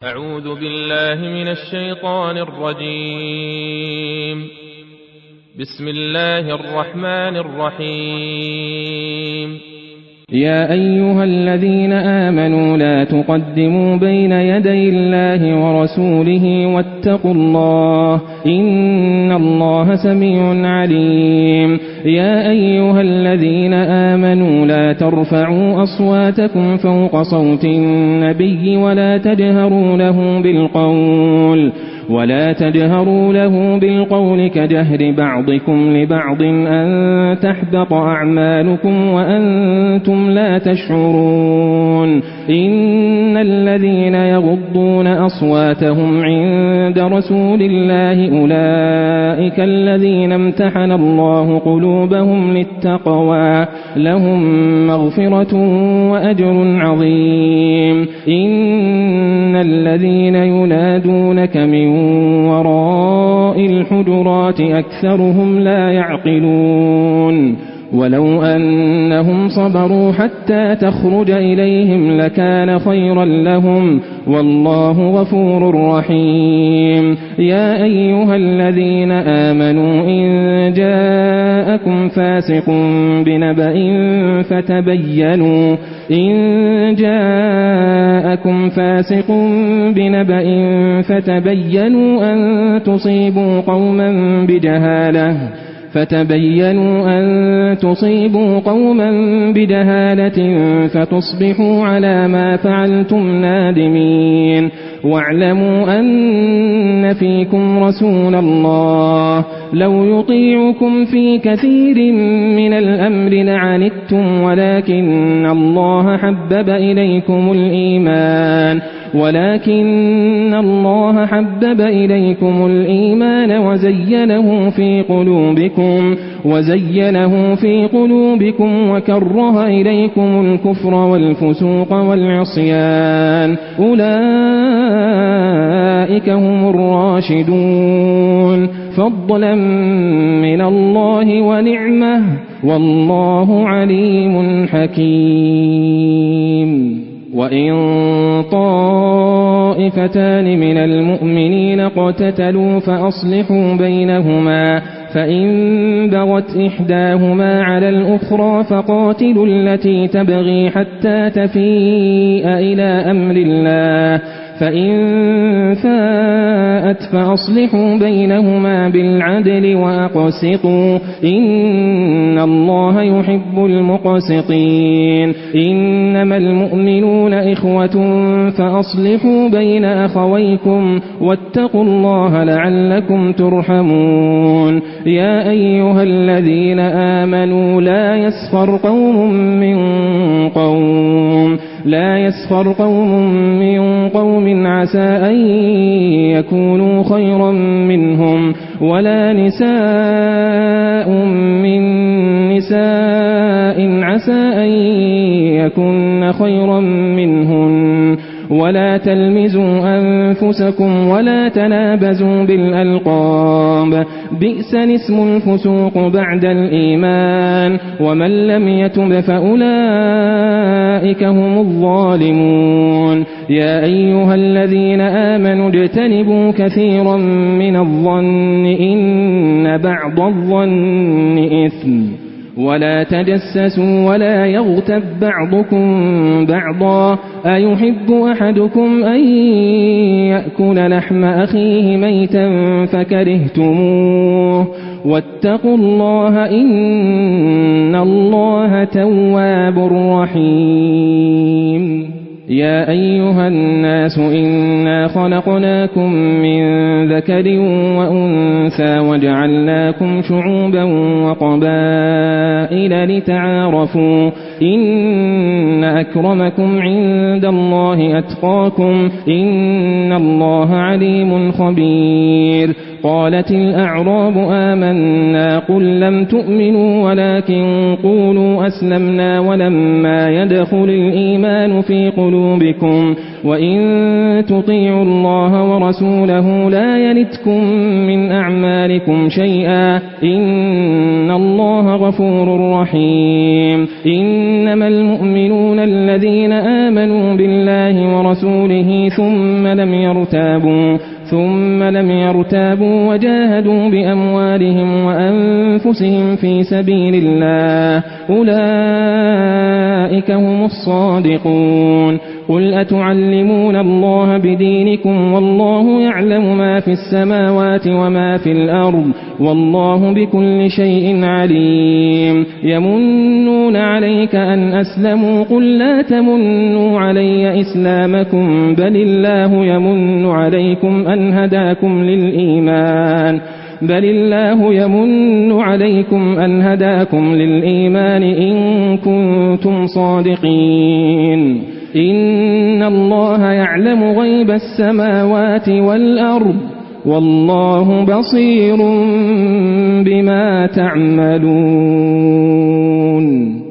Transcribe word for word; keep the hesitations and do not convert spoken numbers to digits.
أعوذ بالله من الشيطان الرجيم. بسم الله الرحمن الرحيم. يا أيها الذين آمنوا لا تقدموا بين يدي الله ورسوله واتقوا الله إن الله سميع عليم. يا أيها الذين آمنوا لا ترفعوا أصواتكم فوق صوت النبي ولا تجهروا له بالقول ولا تجهروا له بالقول كجهر بعضكم لبعض أن تحبط أعمالكم وأنتم لا تشعرون. إن الذين يغضون أصواتهم عند رسول الله أولئك الذين امتحن الله قلوبهم للتقوى لهم مغفرة وأجر عظيم. إن الذين ينادونك من وراء الحجرات أكثرهم لا يعقلون. ولو أنهم صبروا حتى تخرج إليهم لكان خيرا لهم والله غفور رحيم. يا أيها الذين آمنوا إن جاءكم فاسق بنبأ فتبينوا إن جاءكم فاسق بنبأ فتبينوا أن تصيبوا قوما بجهالة فتبينوا أن تصيبوا قوما بجهالة فتصبحوا على ما فعلتم نادمين. واعلموا أن فيكم رسول الله لو يطيعكم في كثير من الأمر لعنتم ولكن الله حبب إليكم الإيمان ولكن الله حبب إليكم الإيمان وزينه في قلوبكم وزينه في قلوبكم وكره إليكم الكفر والفسوق والعصيان أولئك هم الراشدون فضلا من الله ونعمه والله عليم حكيم. وإن طائفتان من المؤمنين اقتتلوا فأصلحوا بينهما فإن بغت إحداهما على الأخرى فقاتلوا التي تبغي حتى تفيء إلى أمر الله فإن فاءت فأصلحوا بينهما بالعدل وأقسطوا إن الله يحب المقسطين. إنما المؤمنون إخوة فأصلحوا بين أخويكم واتقوا الله لعلكم ترحمون. يا أيها الذين آمنوا لا يسخر قوم من قوم لا يسخر قوم من قوم عسى أن يكونوا خيرا منهم ولا نساء من نساء عسى أن يكون خيرا منهن ولا تلمزوا أنفسكم ولا تنابزوا بالألقاب بئس الاسم الفسوق بعد الإيمان ومن لم يتب فأولئك هم الظالمون. يا أيها الذين آمنوا اجتنبوا كثيرا من الظن إن بعض الظن إثم ولا تجسسوا ولا يغتب بعضكم بعضا أيحب أحدكم أن يأكل لحم أخيه ميتا فكرهتموه واتقوا الله إن الله تواب رحيم. يا أيها الناس إنا خلقناكم من ذكر وأنثى وجعلناكم شعوبا وقبائل لتعارفوا إن أكرمكم عند الله أتقاكم إن الله عليم خبير. قالت الأعراب آمنا قل لم تؤمنوا ولكن قولوا أسلمنا ولما يدخل الإيمان في قلوبكم وإن تطيعوا الله ورسوله لا يلتكم من أعمالكم شيئا إن الله غفور رحيم إنما المؤمنون الذين آمنوا بالله ورسوله ثم لم يرتابوا ثم لم يرتابوا وجاهدوا بأموالهم وأنفسهم في سبيل الله أولئك هم الصادقون قل أتعلمون الله بدينكم والله يعلم ما في السماوات وما في الأرض والله بكل شيء عليم يمنون عليك أن أسلموا قل لا تمنوا علي إسلامكم بل الله يمن عليكم أن هداكم للإيمان بل الله يمن عليكم أن هداكم للإيمان إن كنتم صادقين إن الله يعلم غيب السماوات والأرض والله بصير بما تعملون.